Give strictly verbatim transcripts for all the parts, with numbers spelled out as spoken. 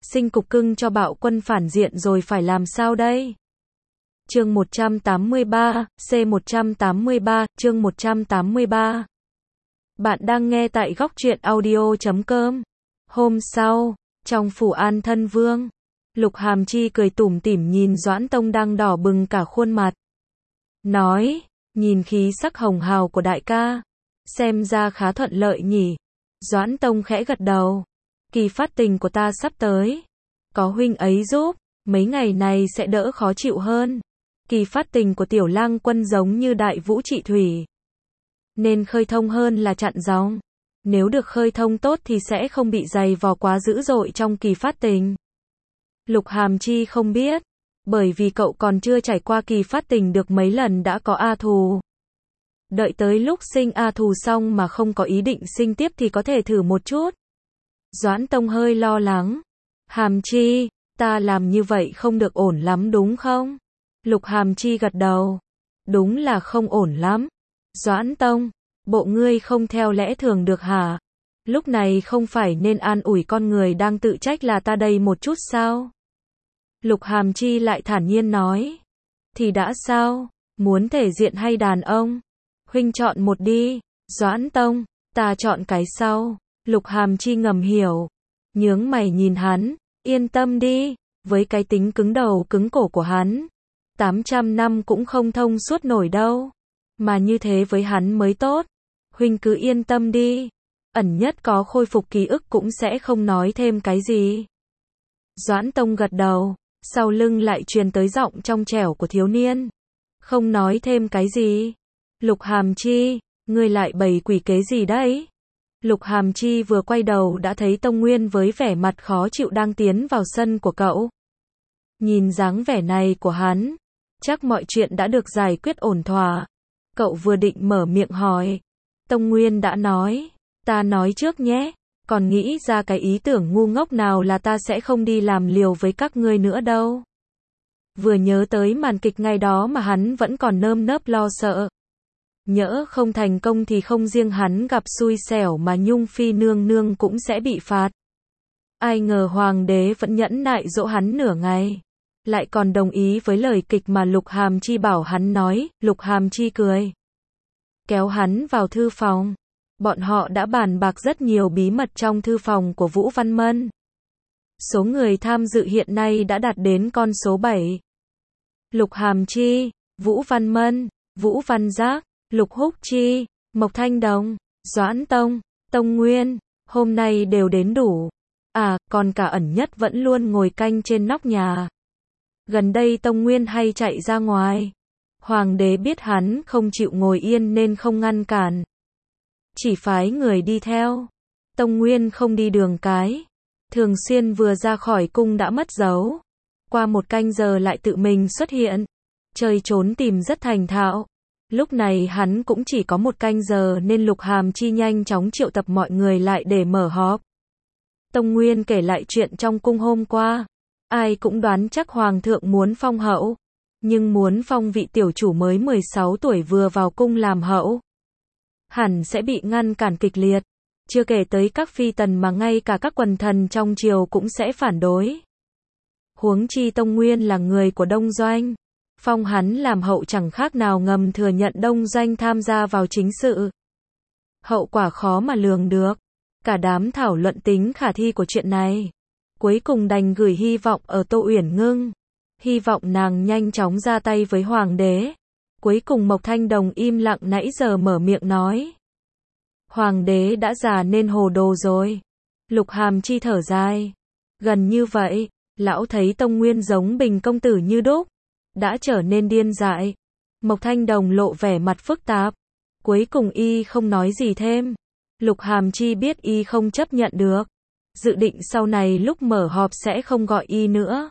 sinh cục cưng cho bạo quân phản diện rồi phải làm sao đây? Chương một trăm tám mươi ba, C một trăm tám mươi ba, chương một trăm tám mươi ba. Bạn đang nghe tại góc truyện audio chấm com. Hôm sau, trong phủ An Thân Vương, Lục Hàm Chi cười tủm tỉm nhìn Doãn Tông đang đỏ bừng cả khuôn mặt. Nói, nhìn khí sắc hồng hào của đại ca, xem ra khá thuận lợi nhỉ. Doãn Tông khẽ gật đầu. Kỳ phát tình của ta sắp tới. Có huynh ấy giúp, mấy ngày này sẽ đỡ khó chịu hơn. Kỳ phát tình của tiểu lang quân giống như đại vũ trị thủy, nên khơi thông hơn là chặn dòng. Nếu được khơi thông tốt thì sẽ không bị dày vò quá dữ dội trong kỳ phát tình. Lục Hàm Chi không biết, bởi vì cậu còn chưa trải qua kỳ phát tình được mấy lần đã có A thù. Đợi tới lúc sinh A thù xong mà không có ý định sinh tiếp thì có thể thử một chút. Doãn Tông hơi lo lắng. Hàm Chi, ta làm như vậy không được ổn lắm đúng không? Lục Hàm Chi gật đầu. Đúng là không ổn lắm. Doãn Tông, bộ ngươi không theo lẽ thường được hả? Lúc này không phải nên an ủi con người đang tự trách là ta đây một chút sao? Lục Hàm Chi lại thản nhiên nói. Thì đã sao? Muốn thể diện hay đàn ông? Huynh chọn một đi. Doãn Tông, ta chọn cái sau. Lục Hàm Chi ngầm hiểu. Nhướng mày nhìn hắn. Yên tâm đi, với cái tính cứng đầu cứng cổ của hắn, tám trăm năm cũng không thông suốt nổi đâu. Mà như thế với hắn mới tốt. Huynh cứ yên tâm đi. Ẩn nhất có khôi phục ký ức cũng sẽ không nói thêm cái gì. Doãn Tông gật đầu. Sau lưng lại truyền tới giọng trong trẻo của thiếu niên. Không nói thêm cái gì. Lục Hàm Chi, ngươi lại bày quỷ kế gì đấy? Lục Hàm Chi vừa quay đầu đã thấy Tông Nguyên với vẻ mặt khó chịu đang tiến vào sân của cậu. Nhìn dáng vẻ này của hắn, chắc mọi chuyện đã được giải quyết ổn thỏa. Cậu vừa định mở miệng hỏi. Tông Nguyên đã nói, ta nói trước nhé, còn nghĩ ra cái ý tưởng ngu ngốc nào là ta sẽ không đi làm liều với các ngươi nữa đâu. Vừa nhớ tới màn kịch ngày đó mà hắn vẫn còn nơm nớp lo sợ. Nhỡ không thành công thì không riêng hắn gặp xui xẻo mà Nhung Phi nương nương cũng sẽ bị phạt. Ai ngờ hoàng đế vẫn nhẫn nại dỗ hắn nửa ngày, lại còn đồng ý với lời kịch mà Lục Hàm Chi bảo hắn nói. Lục Hàm Chi cười, kéo hắn vào thư phòng. Bọn họ đã bàn bạc rất nhiều bí mật trong thư phòng của Vũ Văn Mân. Số người tham dự hiện nay đã đạt đến con số bảy. Lục Hàm Chi, Vũ Văn Mân, Vũ Văn Giác, Lục Húc Chi, Mộc Thanh Đồng, Doãn Tông, Tông Nguyên, hôm nay đều đến đủ. À, còn cả Ẩn Nhất vẫn luôn ngồi canh trên nóc nhà. Gần đây Tông Nguyên hay chạy ra ngoài. Hoàng đế biết hắn không chịu ngồi yên nên không ngăn cản, chỉ phái người đi theo. Tông Nguyên không đi đường cái, thường xuyên vừa ra khỏi cung đã mất dấu. Qua một canh giờ lại tự mình xuất hiện, chơi trốn tìm rất thành thạo. Lúc này hắn cũng chỉ có một canh giờ nên Lục Hàm Chi nhanh chóng triệu tập mọi người lại để mở họp. Tông Nguyên kể lại chuyện trong cung hôm qua. Ai cũng đoán chắc hoàng thượng muốn phong hậu, nhưng muốn phong vị tiểu chủ mới mười sáu tuổi vừa vào cung làm hậu, hẳn sẽ bị ngăn cản kịch liệt. Chưa kể tới các phi tần mà ngay cả các quần thần trong triều cũng sẽ phản đối. Huống chi Tông Nguyên là người của Đông Doanh, phong hắn làm hậu chẳng khác nào ngầm thừa nhận Đông Doanh tham gia vào chính sự. Hậu quả khó mà lường được. Cả đám thảo luận tính khả thi của chuyện này, cuối cùng đành gửi hy vọng ở Tô Uyển Ngưng, hy vọng nàng nhanh chóng ra tay với hoàng đế. Cuối cùng Mộc Thanh Đồng im lặng nãy giờ mở miệng nói. Hoàng đế đã già nên hồ đồ rồi. Lục Hàm Chi thở dài. Gần như vậy, lão thấy Tông Nguyên giống Bình công tử như đúc, đã trở nên điên dại. Mộc Thanh Đồng lộ vẻ mặt phức tạp. Cuối cùng y không nói gì thêm. Lục Hàm Chi biết y không chấp nhận được, dự định sau này lúc mở họp sẽ không gọi y nữa,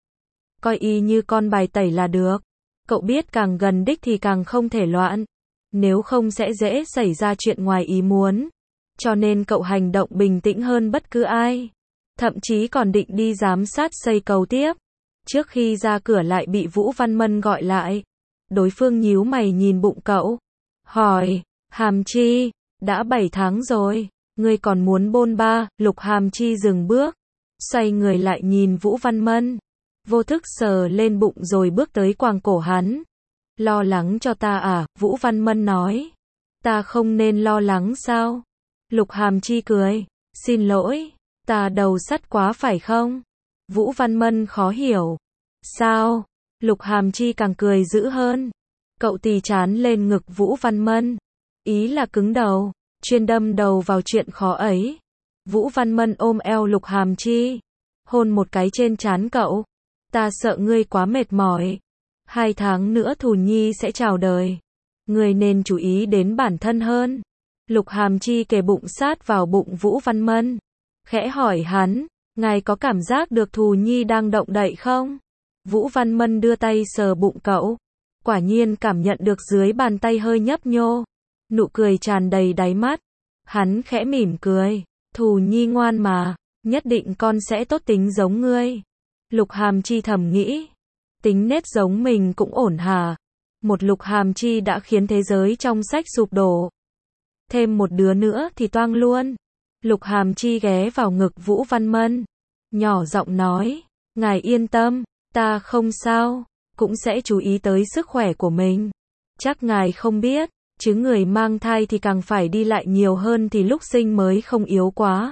coi y như con bài tẩy là được. Cậu biết càng gần đích thì càng không thể loạn, nếu không sẽ dễ xảy ra chuyện ngoài ý muốn. Cho nên cậu hành động bình tĩnh hơn bất cứ ai. Thậm chí còn định đi giám sát xây cầu tiếp. Trước khi ra cửa lại bị Vũ Văn Mân gọi lại. Đối phương nhíu mày nhìn bụng cậu, hỏi, Hàm Chi, đã bảy tháng rồi, ngươi còn muốn bôn ba? Lục Hàm Chi dừng bước, xoay người lại nhìn Vũ Văn Mân, vô thức sờ lên bụng rồi bước tới quàng cổ hắn. Lo lắng cho ta à? Vũ Văn Mân nói. Ta không nên lo lắng sao? Lục Hàm Chi cười. Xin lỗi, ta đầu sắt quá phải không? Vũ Văn Mân khó hiểu. Sao? Lục Hàm Chi càng cười dữ hơn. Cậu tì chán lên ngực Vũ Văn Mân. Ý là cứng đầu, chuyên đâm đầu vào chuyện khó ấy. Vũ Văn Mân ôm eo Lục Hàm Chi, hôn một cái trên trán cậu. Ta sợ ngươi quá mệt mỏi. Hai tháng nữa Thù Nhi sẽ chào đời. Ngươi nên chú ý đến bản thân hơn. Lục Hàm Chi kề bụng sát vào bụng Vũ Văn Mân, khẽ hỏi hắn, ngài có cảm giác được Thù Nhi đang động đậy không? Vũ Văn Mân đưa tay sờ bụng cậu, quả nhiên cảm nhận được dưới bàn tay hơi nhấp nhô, nụ cười tràn đầy đáy mắt. Hắn khẽ mỉm cười, Thù Nhi ngoan mà, nhất định con sẽ tốt tính giống ngươi. Lục Hàm Chi thầm nghĩ, tính nết giống mình cũng ổn hả? Một Lục Hàm Chi đã khiến thế giới trong sách sụp đổ. Thêm một đứa nữa thì toang luôn. Lục Hàm Chi ghé vào ngực Vũ Văn Mân, nhỏ giọng nói, ngài yên tâm, ta không sao, cũng sẽ chú ý tới sức khỏe của mình. Chắc ngài không biết, chứ người mang thai thì càng phải đi lại nhiều hơn thì lúc sinh mới không yếu quá.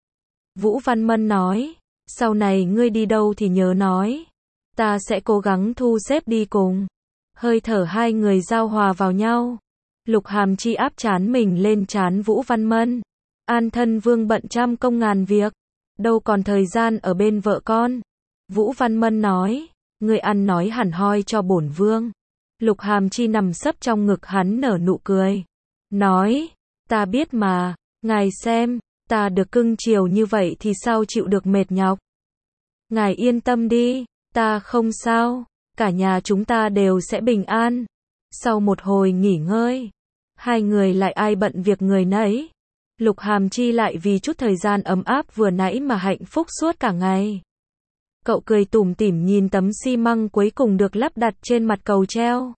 Vũ Văn Mân nói, sau này ngươi đi đâu thì nhớ nói, ta sẽ cố gắng thu xếp đi cùng. Hơi thở hai người giao hòa vào nhau. Lục Hàm Chi áp trán mình lên trán Vũ Văn Mân. An thân vương bận trăm công ngàn việc, đâu còn thời gian ở bên vợ con. Vũ Văn Mân nói, ngươi ăn nói hẳn hoi cho bổn vương. Lục Hàm Chi nằm sấp trong ngực hắn nở nụ cười. Nói, ta biết mà, ngài xem, ta được cưng chiều như vậy thì sao chịu được mệt nhọc. Ngài yên tâm đi, ta không sao, cả nhà chúng ta đều sẽ bình an. Sau một hồi nghỉ ngơi, hai người lại ai bận việc người nấy. Lục Hàm Chi lại vì chút thời gian ấm áp vừa nãy mà hạnh phúc suốt cả ngày. Cậu cười tủm tỉm nhìn tấm xi măng cuối cùng được lắp đặt trên mặt cầu treo.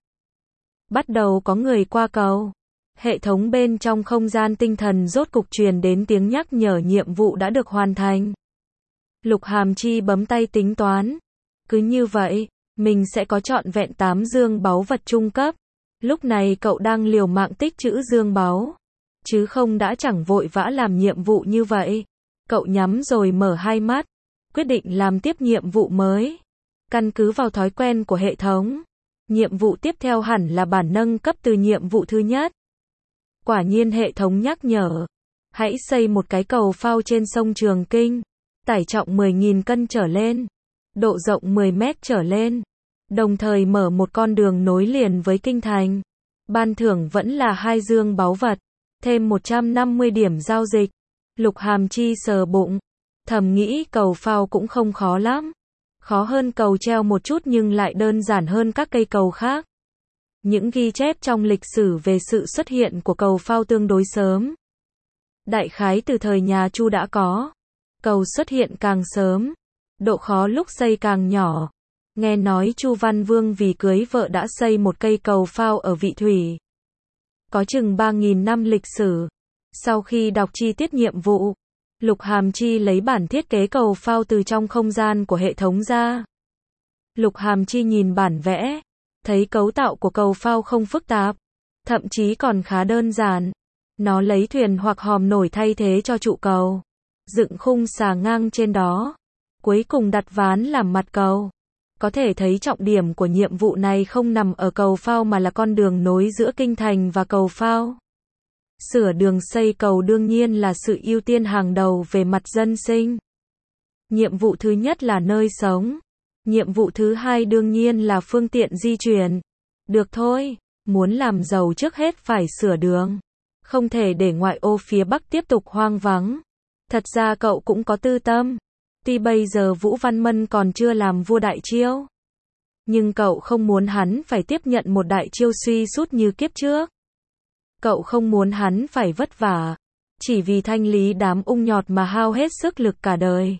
Bắt đầu có người qua cầu. Hệ thống bên trong không gian tinh thần rốt cục truyền đến tiếng nhắc nhở nhiệm vụ đã được hoàn thành. Lục Hàm Chi bấm tay tính toán. Cứ như vậy, mình sẽ có trọn vẹn tám dương báu vật trung cấp. Lúc này cậu đang liều mạng tích trữ dương báu, chứ không đã chẳng vội vã làm nhiệm vụ như vậy. Cậu nhắm rồi mở hai mắt, quyết định làm tiếp nhiệm vụ mới. Căn cứ vào thói quen của hệ thống, nhiệm vụ tiếp theo hẳn là bản nâng cấp từ nhiệm vụ thứ nhất. Quả nhiên hệ thống nhắc nhở, hãy xây một cái cầu phao trên sông Trường Kinh, tải trọng mười nghìn cân trở lên, độ rộng mười mét trở lên, đồng thời mở một con đường nối liền với kinh thành. Ban thưởng vẫn là hai dương báu vật, thêm một trăm năm mươi điểm giao dịch. Lục Hàm Chi sờ bụng, thầm nghĩ cầu phao cũng không khó lắm. Khó hơn cầu treo một chút nhưng lại đơn giản hơn các cây cầu khác. Những ghi chép trong lịch sử về sự xuất hiện của cầu phao tương đối sớm. Đại khái từ thời nhà Chu đã có. Cầu xuất hiện càng sớm, độ khó lúc xây càng nhỏ. Nghe nói Chu Văn Vương vì cưới vợ đã xây một cây cầu phao ở Vị Thủy. Có chừng ba nghìn năm lịch sử. Sau khi đọc chi tiết nhiệm vụ, Lục Hàm Chi lấy bản thiết kế cầu phao từ trong không gian của hệ thống ra. Lục Hàm Chi nhìn bản vẽ, thấy cấu tạo của cầu phao không phức tạp, thậm chí còn khá đơn giản. Nó lấy thuyền hoặc hòm nổi thay thế cho trụ cầu, dựng khung xà ngang trên đó, cuối cùng đặt ván làm mặt cầu. Có thể thấy trọng điểm của nhiệm vụ này không nằm ở cầu phao mà là con đường nối giữa kinh thành và cầu phao. Sửa đường xây cầu đương nhiên là sự ưu tiên hàng đầu về mặt dân sinh. Nhiệm vụ thứ nhất là nơi sống. Nhiệm vụ thứ hai đương nhiên là phương tiện di chuyển. Được thôi, muốn làm giàu trước hết phải sửa đường. Không thể để ngoại ô phía Bắc tiếp tục hoang vắng. Thật ra cậu cũng có tư tâm. Tuy bây giờ Vũ Văn Mân còn chưa làm vua Đại Chiêu, nhưng cậu không muốn hắn phải tiếp nhận một Đại Chiêu suy sút như kiếp trước. Cậu không muốn hắn phải vất vả, chỉ vì thanh lý đám ung nhọt mà hao hết sức lực cả đời.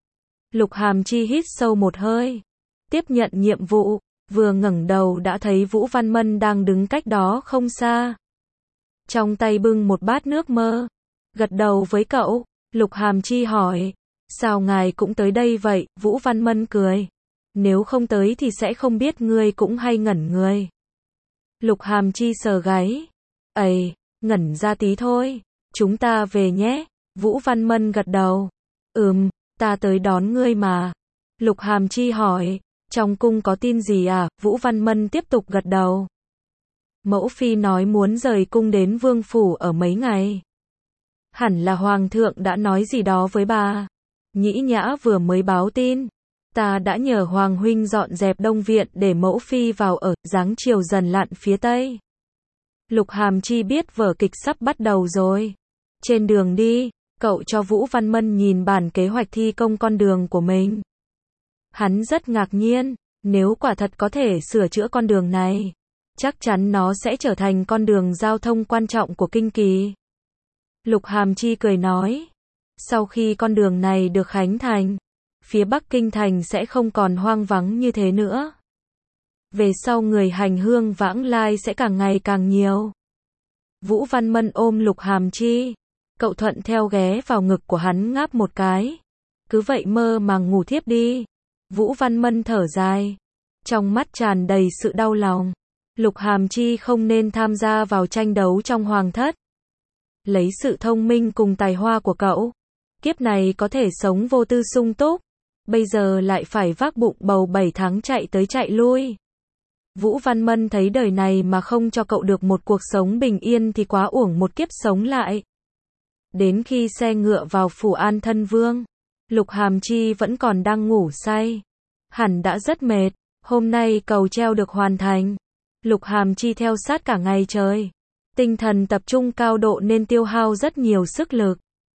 Lục Hàm Chi hít sâu một hơi, tiếp nhận nhiệm vụ, vừa ngẩng đầu đã thấy Vũ Văn Mân đang đứng cách đó không xa. Trong tay bưng một bát nước mơ, gật đầu với cậu. Lục Hàm Chi hỏi, Sao ngài cũng tới đây vậy? Vũ Văn Mân cười. Nếu không tới thì sẽ không biết ngươi cũng hay ngẩn người. Lục Hàm Chi sờ gáy. Ây, ngẩn ra tí thôi. Chúng ta về nhé. Vũ Văn Mân gật đầu. Ừm, ta tới đón ngươi mà. Lục Hàm Chi hỏi. Trong cung có tin gì à? Vũ Văn Mân tiếp tục gật đầu. Mẫu phi nói muốn rời cung đến vương phủ ở mấy ngày. Hẳn là hoàng thượng đã nói gì đó với bà. Nhĩ Nhã vừa mới báo tin. Ta đã nhờ hoàng huynh dọn dẹp đông viện để mẫu phi vào ở, dáng chiều dần lặn phía tây. Lục Hàm Chi biết vở kịch sắp bắt đầu rồi. Trên đường đi, cậu cho Vũ Văn Mân nhìn bản kế hoạch thi công con đường của mình. Hắn rất ngạc nhiên, nếu quả thật có thể sửa chữa con đường này, chắc chắn nó sẽ trở thành con đường giao thông quan trọng của Kinh Kỳ. Lục Hàm Chi cười nói, sau khi con đường này được khánh thành, phía Bắc Kinh thành sẽ không còn hoang vắng như thế nữa. Về sau người hành hương vãng lai sẽ càng ngày càng nhiều. Vũ Văn Mân ôm Lục Hàm Chi, cậu thuận theo ghé vào ngực của hắn ngáp một cái. Cứ vậy mơ màng ngủ thiếp đi. Vũ Văn Mân thở dài, trong mắt tràn đầy sự đau lòng. Lục Hàm Chi không nên tham gia vào tranh đấu trong hoàng thất. Lấy sự thông minh cùng tài hoa của cậu, kiếp này có thể sống vô tư sung túc, bây giờ lại phải vác bụng bầu bảy tháng chạy tới chạy lui. Vũ Văn Mân thấy đời này mà không cho cậu được một cuộc sống bình yên thì quá uổng một kiếp sống lại. Đến khi xe ngựa vào phủ An Thân Vương, Lục Hàm Chi vẫn còn đang ngủ say. Hẳn đã rất mệt, hôm nay cầu treo được hoàn thành. Lục Hàm Chi theo sát cả ngày trời. Tinh thần tập trung cao độ nên tiêu hao rất nhiều sức lực.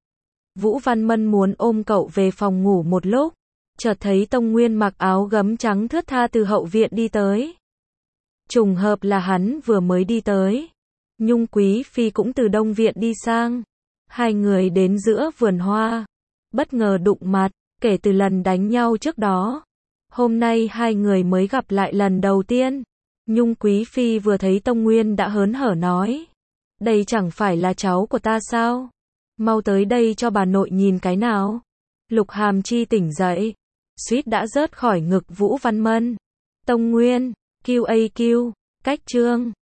Vũ Văn Mân muốn ôm cậu về phòng ngủ một lúc, chợt thấy Tông Nguyên mặc áo gấm trắng thướt tha từ hậu viện đi tới. Trùng hợp là hắn vừa mới đi tới. Nhung Quý Phi cũng từ đông viện đi sang. Hai người đến giữa vườn hoa, bất ngờ đụng mặt, kể từ lần đánh nhau trước đó. Hôm nay hai người mới gặp lại lần đầu tiên. Nhung Quý Phi vừa thấy Tông Nguyên đã hớn hở nói, đây chẳng phải là cháu của ta sao? Mau tới đây cho bà nội nhìn cái nào. Lục Hàm Chi tỉnh dậy, suýt đã rớt khỏi ngực Vũ Văn Mân. Tông Nguyên, quy a quy, cách chương.